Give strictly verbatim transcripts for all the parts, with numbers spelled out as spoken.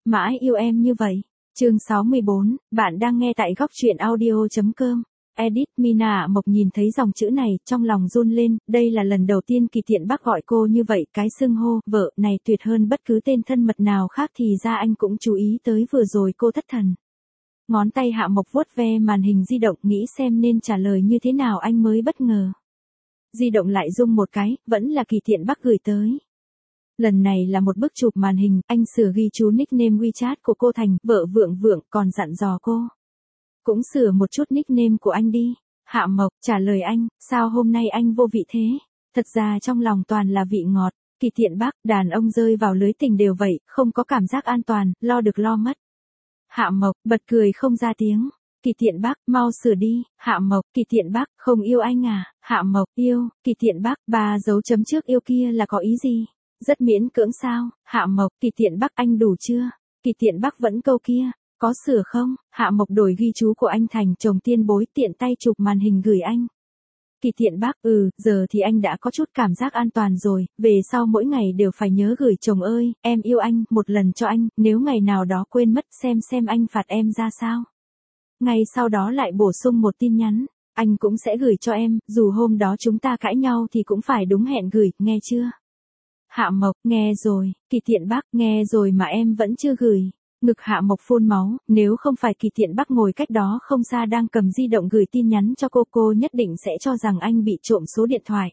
mãi yêu em như vậy. Chương sáu mươi bốn, bạn đang nghe tại góc truyện audio.com. Edit Mina Mộc nhìn thấy dòng chữ này, trong lòng run lên, đây là lần đầu tiên Kỳ Thiện Bắc gọi cô như vậy, cái xưng hô, vợ, này tuyệt hơn bất cứ tên thân mật nào khác thì ra anh cũng chú ý tới vừa rồi cô thất thần. Ngón tay Hạ Mộc vuốt ve màn hình di động nghĩ xem nên trả lời như thế nào anh mới bất ngờ. Di động lại rung một cái, vẫn là Kỳ Thiện Bắc gửi tới. Lần này là một bức chụp màn hình, anh sửa ghi chú nickname WeChat của cô thành vợ Vượng Vượng, còn dặn dò cô. Cũng sửa một chút nickname của anh đi. Hạ Mộc trả lời anh, sao hôm nay anh vô vị thế? Thật ra trong lòng toàn là vị ngọt. Kỳ Thiện Bắc, đàn ông rơi vào lưới tình đều vậy, không có cảm giác an toàn, lo được lo mất. Hạ Mộc bật cười không ra tiếng. Kỳ Thiện Bắc, mau sửa đi. Hạ Mộc, Kỳ Thiện Bắc, không yêu anh à? Hạ Mộc, yêu. Kỳ Thiện Bắc, ba dấu chấm trước yêu kia là có ý gì? Rất miễn cưỡng sao? Hạ Mộc, Kỳ Thiện Bắc, anh đủ chưa? Kỳ Thiện Bắc vẫn câu kia, có sửa không? Hạ Mộc đổi ghi chú của anh thành chồng tiên bối, tiện tay chụp màn hình gửi anh. Kỳ Thiện Bắc, ừ, giờ thì anh đã có chút cảm giác an toàn rồi, về sau mỗi ngày đều phải nhớ gửi chồng ơi, em yêu anh, một lần cho anh, nếu ngày nào đó quên mất xem xem anh phạt em ra sao. Ngay sau đó lại bổ sung một tin nhắn, anh cũng sẽ gửi cho em, dù hôm đó chúng ta cãi nhau thì cũng phải đúng hẹn gửi, nghe chưa? Hạ Mộc, nghe rồi. Kỳ Thiện Bắc, nghe rồi mà em vẫn chưa gửi. Ngực Hạ Mộc phun máu, nếu không phải Kỳ Thiện Bắc ngồi cách đó không xa đang cầm di động gửi tin nhắn cho cô, cô nhất định sẽ cho rằng anh bị trộm số điện thoại.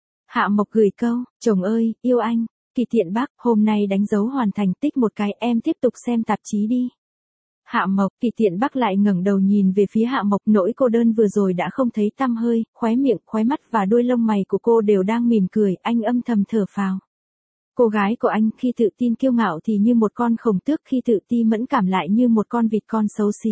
Hạ Mộc gửi câu, chồng ơi, yêu anh. Kỳ Thiện Bắc, hôm nay đánh dấu hoàn thành, tích một cái, em tiếp tục xem tạp chí đi. Hạ Mộc, Kỳ Thiện Bắc lại ngẩng đầu nhìn về phía Hạ Mộc, nỗi cô đơn vừa rồi đã không thấy tăm hơi, khóe miệng, khóe mắt và đuôi lông mày của cô đều đang mỉm cười, anh âm thầm thở phào. Cô gái của anh khi tự tin kiêu ngạo thì như một con khổng tước, khi tự ti mẫn cảm lại như một con vịt con xấu xí.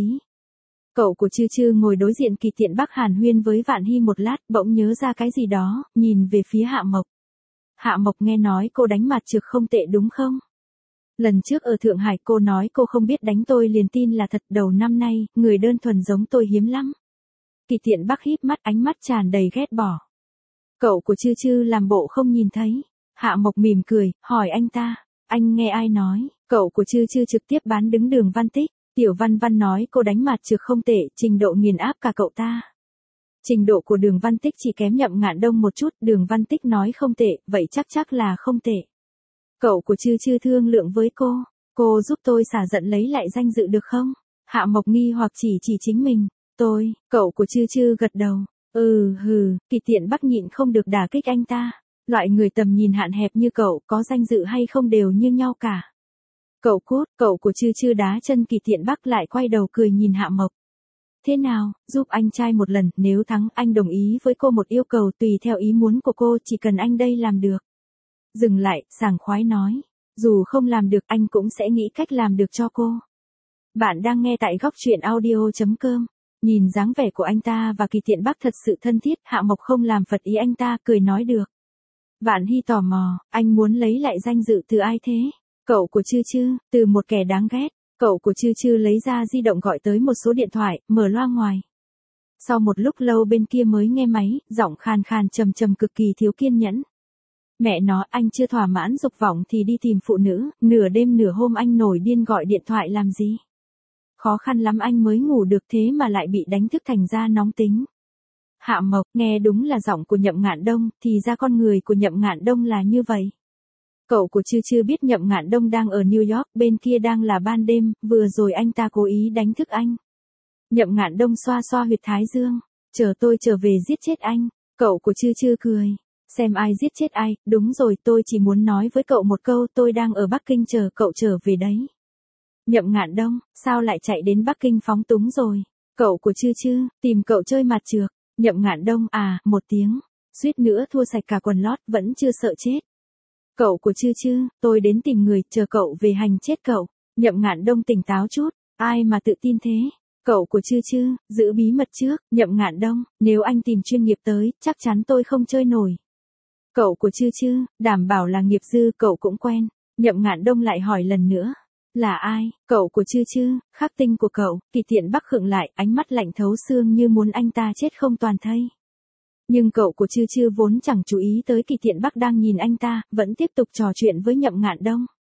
Cậu của Chư Chư ngồi đối diện Kỳ Thiện Bắc hàn huyên với Vạn Hy một lát, bỗng nhớ ra cái gì đó, nhìn về phía Hạ Mộc. Hạ Mộc, nghe nói cô đánh mặt trược không tệ đúng không? Lần trước ở Thượng Hải cô nói cô không biết đánh, tôi liền tin là thật, đầu năm nay, người đơn thuần giống tôi hiếm lắm. Kỳ Thiện Bắc híp mắt, ánh mắt tràn đầy ghét bỏ. Cậu của Chư Chư làm bộ không nhìn thấy. Hạ Mộc mỉm cười, hỏi anh ta, anh nghe ai nói? Cậu của Chư Chư trực tiếp bán đứng Đường Văn Tích. Tiểu Văn Văn nói cô đánh mặt trược không tệ, trình độ nghiền áp cả cậu ta. Trình độ của Đường Văn Tích chỉ kém Nhậm Ngạn Đông một chút, Đường Văn Tích nói không tệ, vậy chắc chắc là không tệ. Cậu của Chư Chư thương lượng với cô, cô giúp tôi xả giận lấy lại danh dự được không? Hạ Mộc nghi hoặc chỉ chỉ chính mình, tôi, cậu của Chư Chư gật đầu, ừ hừ, Kỳ Thiện Bắc nhịn không được đả kích anh ta. Loại người tầm nhìn hạn hẹp như cậu, có danh dự hay không đều như nhau cả. Cậu cút, cậu của Chư Chư đá chân Kỳ Thiện Bắc lại quay đầu cười nhìn Hạ Mộc. Thế nào, giúp anh trai một lần, nếu thắng anh đồng ý với cô một yêu cầu tùy theo ý muốn của cô, chỉ cần anh đây làm được. Dừng lại, sảng khoái nói, dù không làm được anh cũng sẽ nghĩ cách làm được cho cô. Bạn đang nghe tại góc truyện audio.com. Nhìn dáng vẻ của anh ta và Kỳ Thiện Bắc thật sự thân thiết, Hạ Mộc không làm phật ý anh ta, cười nói được. Vạn Hy tò mò, anh muốn lấy lại danh dự từ ai thế? Cậu của Chư Chư, từ một kẻ đáng ghét. Cậu của Chư Chư lấy ra di động gọi tới một số điện thoại, mở loa ngoài. Sau một lúc lâu bên kia mới nghe máy, giọng khàn khàn trầm trầm cực kỳ thiếu kiên nhẫn. Mẹ nó, anh chưa thỏa mãn dục vọng thì đi tìm phụ nữ, nửa đêm nửa hôm anh nổi điên gọi điện thoại làm gì? Khó khăn lắm anh mới ngủ được thế mà lại bị đánh thức thành ra nóng tính. Hạ Mộc, nghe đúng là giọng của Nhậm Ngạn Đông, thì ra con người của Nhậm Ngạn Đông là như vậy. Cậu của Chư Chư biết Nhậm Ngạn Đông đang ở New York, bên kia đang là ban đêm, vừa rồi anh ta cố ý đánh thức anh. Nhậm Ngạn Đông xoa xoa huyệt thái dương, chờ tôi trở về giết chết anh. Cậu của Chư Chư cười, xem ai giết chết ai, đúng rồi, tôi chỉ muốn nói với cậu một câu, tôi đang ở Bắc Kinh chờ cậu trở về đấy. Nhậm Ngạn Đông, sao lại chạy đến Bắc Kinh phóng túng rồi? Cậu của Chư Chư, tìm cậu chơi mặt trược. Nhậm Ngạn Đông, à, một tiếng, suýt nữa thua sạch cả quần lót, vẫn chưa sợ chết. Cậu của Chư Chư, tôi đến tìm người, chờ cậu về hành chết cậu. Nhậm Ngạn Đông tỉnh táo chút, ai mà tự tin thế? Cậu của Chư Chư, giữ bí mật trước. Nhậm Ngạn Đông, nếu anh tìm chuyên nghiệp tới, chắc chắn tôi không chơi nổi. Cậu của Chư Chư, đảm bảo là nghiệp dư, cậu cũng quen. Nhậm Ngạn Đông lại hỏi lần nữa. Là ai? Cậu của Chư Chư, khắc tinh của cậu. Kỳ Thiện Bắc khựng lại, ánh mắt lạnh thấu xương như muốn anh ta chết không toàn thây. Nhưng cậu của Chư Chư vốn chẳng chú ý tới Kỳ Thiện Bắc đang nhìn anh ta, vẫn tiếp tục trò chuyện với Nhậm Ngạn Đông.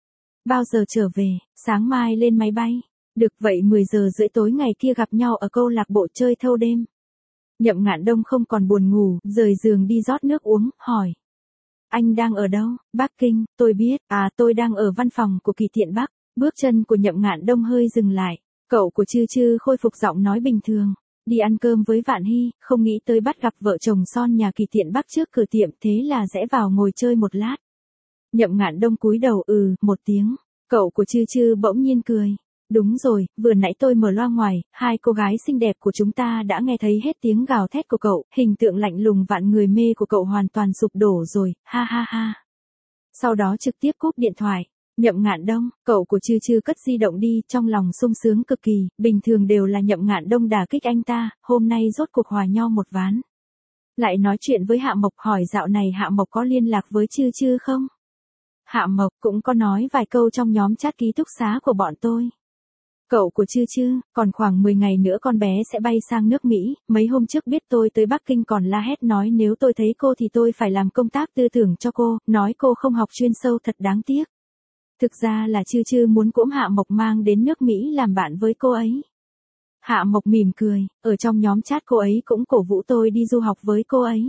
Bao giờ trở về, sáng mai lên máy bay. Được vậy mười giờ rưỡi tối ngày kia gặp nhau ở câu lạc bộ chơi thâu đêm. Nhậm Ngạn Đông không còn buồn ngủ, rời giường đi rót nước uống, hỏi. Anh đang ở đâu? Bắc Kinh, tôi biết, à tôi đang ở văn phòng của Kỳ Tiện Bắc. Bước chân của Nhậm Ngạn Đông hơi dừng lại, cậu của Trư Trư khôi phục giọng nói bình thường. Đi ăn cơm với Vạn Hy, không nghĩ tới bắt gặp vợ chồng son nhà Kỳ Tiện Bắc trước cửa tiệm, thế là rẽ vào ngồi chơi một lát. Nhậm Ngạn Đông cúi đầu ừ, một tiếng, cậu của Trư Trư bỗng nhiên cười. Đúng rồi, vừa nãy tôi mở loa ngoài, hai cô gái xinh đẹp của chúng ta đã nghe thấy hết tiếng gào thét của cậu, hình tượng lạnh lùng vạn người mê của cậu hoàn toàn sụp đổ rồi, ha ha ha. Sau đó trực tiếp cúp điện thoại. Nhậm Ngạn Đông, cậu của Trư Trư cất di động đi, trong lòng sung sướng cực kỳ, bình thường đều là Nhậm Ngạn Đông đả kích anh ta, hôm nay rốt cuộc hòa nhau một ván. Lại nói chuyện với Hạ Mộc, hỏi dạo này Hạ Mộc có liên lạc với Trư Trư không? Hạ Mộc cũng có nói vài câu trong nhóm chat ký túc xá của bọn tôi. Cậu của Trư Trư, còn khoảng mười ngày nữa con bé sẽ bay sang nước Mỹ, mấy hôm trước biết tôi tới Bắc Kinh còn la hét nói nếu tôi thấy cô thì tôi phải làm công tác tư tưởng cho cô, nói cô không học chuyên sâu thật đáng tiếc. Thực ra là Trư Trư muốn cỗm Hạ Mộc mang đến nước Mỹ làm bạn với cô ấy. Hạ Mộc mỉm cười, ở trong nhóm chat cô ấy cũng cổ vũ tôi đi du học với cô ấy.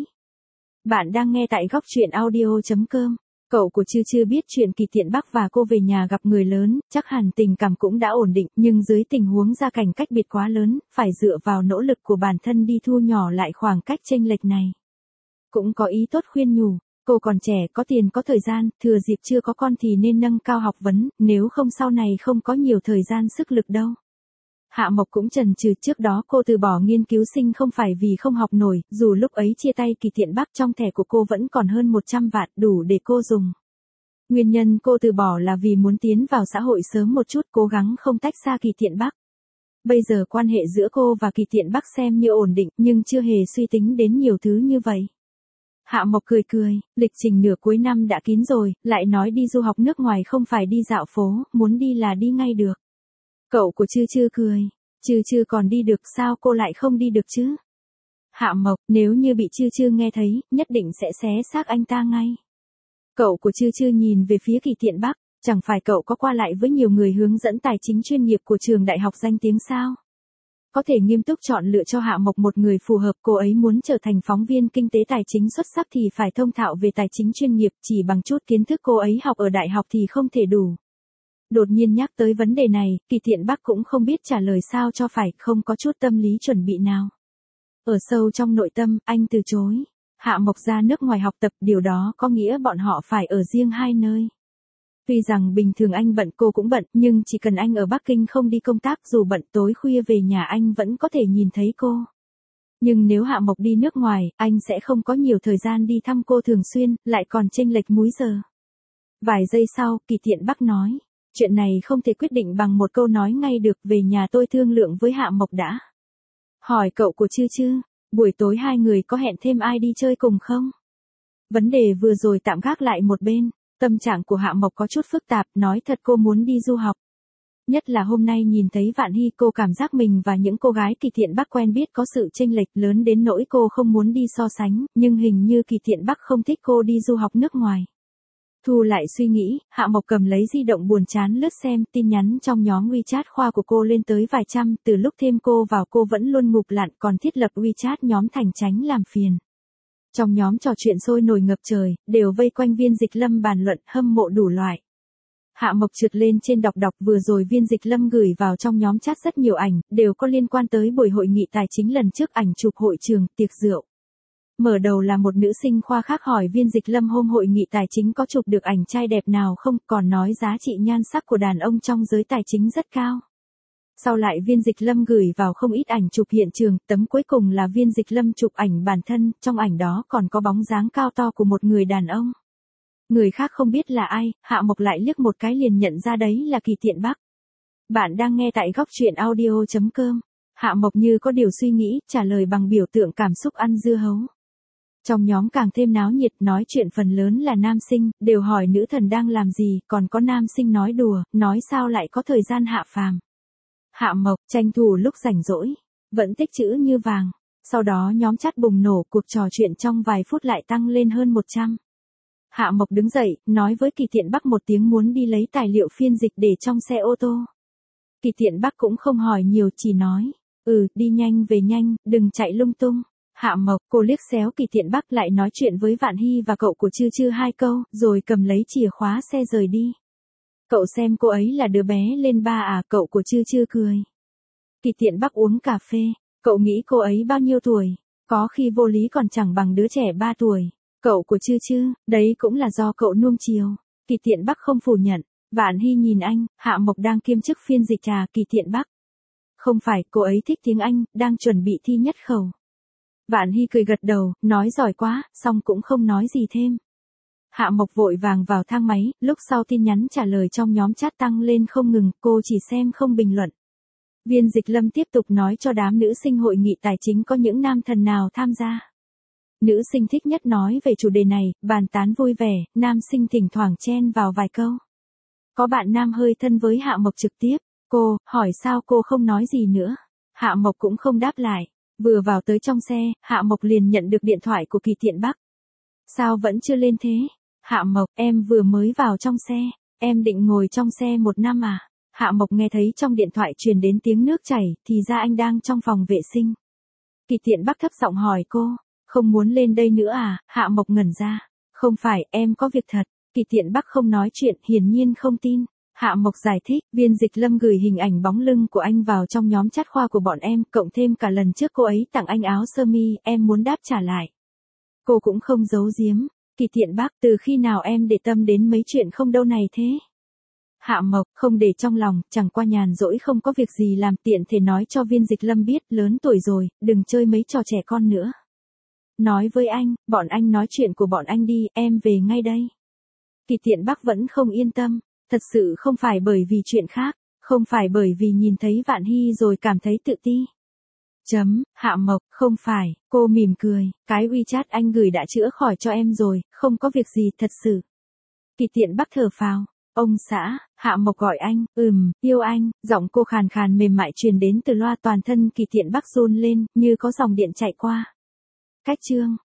Bạn đang nghe tại góc truyện audio chấm com. Cậu của Trư Trư biết chuyện Kỳ Tiện Bắc và cô về nhà gặp người lớn, chắc hẳn tình cảm cũng đã ổn định, nhưng dưới tình huống gia cảnh cách biệt quá lớn, phải dựa vào nỗ lực của bản thân đi thu nhỏ lại khoảng cách chênh lệch này. Cũng có ý tốt khuyên nhủ, cô còn trẻ, có tiền có thời gian, thừa dịp chưa có con thì nên nâng cao học vấn, nếu không sau này không có nhiều thời gian sức lực đâu. Hạ Mộc cũng chần chừ, trước đó cô từ bỏ nghiên cứu sinh không phải vì không học nổi, dù lúc ấy chia tay Kỳ Tiện Bắc trong thẻ của cô vẫn còn hơn một trăm vạn, đủ để cô dùng. Nguyên nhân cô từ bỏ là vì muốn tiến vào xã hội sớm một chút, cố gắng không tách xa Kỳ Tiện Bắc. Bây giờ quan hệ giữa cô và Kỳ Tiện Bắc xem như ổn định, nhưng chưa hề suy tính đến nhiều thứ như vậy. Hạ Mộc cười cười, lịch trình nửa cuối năm đã kín rồi, lại nói đi du học nước ngoài không phải đi dạo phố, muốn đi là đi ngay được. Cậu của Trư Trư cười, Trư Trư còn đi được sao cô lại không đi được chứ? Hạ Mộc, nếu như bị Trư Trư nghe thấy, nhất định sẽ xé xác anh ta ngay. Cậu của Trư Trư nhìn về phía Kỳ Tiện Bắc, chẳng phải cậu có qua lại với nhiều người hướng dẫn tài chính chuyên nghiệp của trường đại học danh tiếng sao? Có thể nghiêm túc chọn lựa cho Hạ Mộc một người phù hợp, cô ấy muốn trở thành phóng viên kinh tế tài chính xuất sắc thì phải thông thạo về tài chính chuyên nghiệp, chỉ bằng chút kiến thức cô ấy học ở đại học thì không thể đủ. Đột nhiên nhắc tới vấn đề này, Kỳ Tiện Bắc cũng không biết trả lời sao cho phải, không có chút tâm lý chuẩn bị nào. Ở sâu trong nội tâm, anh từ chối. Hạ Mộc ra nước ngoài học tập, điều đó có nghĩa bọn họ phải ở riêng hai nơi. Tuy rằng bình thường anh bận cô cũng bận, nhưng chỉ cần anh ở Bắc Kinh không đi công tác, dù bận tối khuya về nhà anh vẫn có thể nhìn thấy cô. Nhưng nếu Hạ Mộc đi nước ngoài, anh sẽ không có nhiều thời gian đi thăm cô thường xuyên, lại còn chênh lệch múi giờ. Vài giây sau, Kỳ Tiện Bắc nói. Chuyện này không thể quyết định bằng một câu nói ngay được, về nhà tôi thương lượng với Hạ Mộc đã. Hỏi cậu của Trư Trư, buổi tối hai người có hẹn thêm ai đi chơi cùng không? Vấn đề vừa rồi tạm gác lại một bên, tâm trạng của Hạ Mộc có chút phức tạp, nói thật cô muốn đi du học. Nhất là hôm nay nhìn thấy Vạn Hy, cô cảm giác mình và những cô gái Kỳ Tiện Bắc quen biết có sự chênh lệch lớn đến nỗi cô không muốn đi so sánh, nhưng hình như Kỳ Tiện Bắc không thích cô đi du học nước ngoài. Thu lại suy nghĩ, Hạ Mộc cầm lấy di động buồn chán lướt xem, tin nhắn trong nhóm WeChat khoa của cô lên tới vài trăm, từ lúc thêm cô vào cô vẫn luôn ngụp lặn, còn thiết lập WeChat nhóm thành tránh làm phiền. Trong nhóm trò chuyện sôi nổi ngập trời, đều vây quanh Viên Dịch Lâm bàn luận, hâm mộ đủ loại. Hạ Mộc trượt lên trên đọc đọc, vừa rồi Viên Dịch Lâm gửi vào trong nhóm chat rất nhiều ảnh, đều có liên quan tới buổi hội nghị tài chính lần trước, ảnh chụp hội trường, tiệc rượu. Mở đầu là một nữ sinh khoa khác hỏi Viên Dịch Lâm hôm hội nghị tài chính có chụp được ảnh trai đẹp nào không, còn nói giá trị nhan sắc của đàn ông trong giới tài chính rất cao. Sau lại Viên Dịch Lâm gửi vào không ít ảnh chụp hiện trường, tấm cuối cùng là Viên Dịch Lâm chụp ảnh bản thân, trong ảnh đó còn có bóng dáng cao to của một người đàn ông. Người khác không biết là ai, Hạ Mộc lại liếc một cái liền nhận ra đấy là Kỳ Tiện Bắc. Bạn đang nghe tại góc truyện audio chấm com. Hạ Mộc như có điều suy nghĩ, trả lời bằng biểu tượng cảm xúc ăn dưa hấu. Trong nhóm càng thêm náo nhiệt, nói chuyện phần lớn là nam sinh, đều hỏi nữ thần đang làm gì, còn có nam sinh nói đùa, nói sao lại có thời gian hạ phàm. Hạ Mộc tranh thủ lúc rảnh rỗi, vẫn tích chữ như vàng. Sau đó nhóm chat bùng nổ, cuộc trò chuyện trong vài phút lại tăng lên hơn một trăm. Hạ Mộc đứng dậy, nói với Kỳ Tiện Bắc một tiếng muốn đi lấy tài liệu phiên dịch để trong xe ô tô. Kỳ Tiện Bắc cũng không hỏi nhiều, chỉ nói, ừ, đi nhanh về nhanh, đừng chạy lung tung. Hạ Mộc, cô liếc xéo Kỳ Tiện Bắc lại nói chuyện với Vạn Hy và cậu của Chư Chư hai câu, rồi cầm lấy chìa khóa xe rời đi. Cậu xem cô ấy là đứa bé lên ba à, cậu của Chư Chư cười. Kỳ Tiện Bắc uống cà phê, cậu nghĩ cô ấy bao nhiêu tuổi, có khi vô lý còn chẳng bằng đứa trẻ ba tuổi. Cậu của Chư Chư, đấy cũng là do cậu nuông chiều. Kỳ Tiện Bắc không phủ nhận. Vạn Hy nhìn anh, Hạ Mộc đang kiêm chức phiên dịch trà Kỳ Tiện Bắc. Không phải, cô ấy thích tiếng Anh, đang chuẩn bị thi nhất khẩu. Vạn Hy cười gật đầu, nói giỏi quá, xong cũng không nói gì thêm. Hạ Mộc vội vàng vào thang máy, lúc sau tin nhắn trả lời trong nhóm chat tăng lên không ngừng, cô chỉ xem không bình luận. Viên Dịch Lâm tiếp tục nói cho đám nữ sinh hội nghị tài chính có những nam thần nào tham gia. Nữ sinh thích nhất nói về chủ đề này, bàn tán vui vẻ, nam sinh thỉnh thoảng chen vào vài câu. Có bạn nam hơi thân với Hạ Mộc trực tiếp, cô, hỏi sao cô không nói gì nữa. Hạ Mộc cũng không đáp lại. Vừa vào tới trong xe, Hạ Mộc liền nhận được điện thoại của Kỳ Tiện Bắc. Sao vẫn chưa lên thế? Hạ Mộc, em vừa mới vào trong xe, em định ngồi trong xe một năm à? Hạ Mộc nghe thấy trong điện thoại truyền đến tiếng nước chảy, thì ra anh đang trong phòng vệ sinh. Kỳ Tiện Bắc thấp giọng hỏi cô, không muốn lên đây nữa à? Hạ Mộc ngẩn ra, không phải, em có việc thật. Kỳ Tiện Bắc không nói chuyện, hiển nhiên không tin. Hạ Mộc giải thích, Viên Dịch Lâm gửi hình ảnh bóng lưng của anh vào trong nhóm chat khoa của bọn em, cộng thêm cả lần trước cô ấy tặng anh áo sơ mi, em muốn đáp trả lại. Cô cũng không giấu giếm. Kỳ Tiện Bắc, từ khi nào em để tâm đến mấy chuyện không đâu này thế? Hạ Mộc, không để trong lòng, chẳng qua nhàn rỗi không có việc gì làm, tiện thể nói cho Viên Dịch Lâm biết, lớn tuổi rồi, đừng chơi mấy trò trẻ con nữa. Nói với anh, bọn anh nói chuyện của bọn anh đi, em về ngay đây. Kỳ Tiện Bắc vẫn không yên tâm, thật sự không phải bởi vì chuyện khác, không phải bởi vì nhìn thấy Vạn Hy rồi cảm thấy tự ti. Chấm, Hạ Mộc, không phải, cô mỉm cười, cái WeChat anh gửi đã chữa khỏi cho em rồi, không có việc gì, thật sự. Kỳ Tiện Bắc thở phào, ông xã, Hạ Mộc gọi anh, ừm, yêu anh, giọng cô khàn khàn mềm mại truyền đến từ loa, toàn thân Kỳ Tiện Bắc run lên, như có dòng điện chạy qua. Cách chương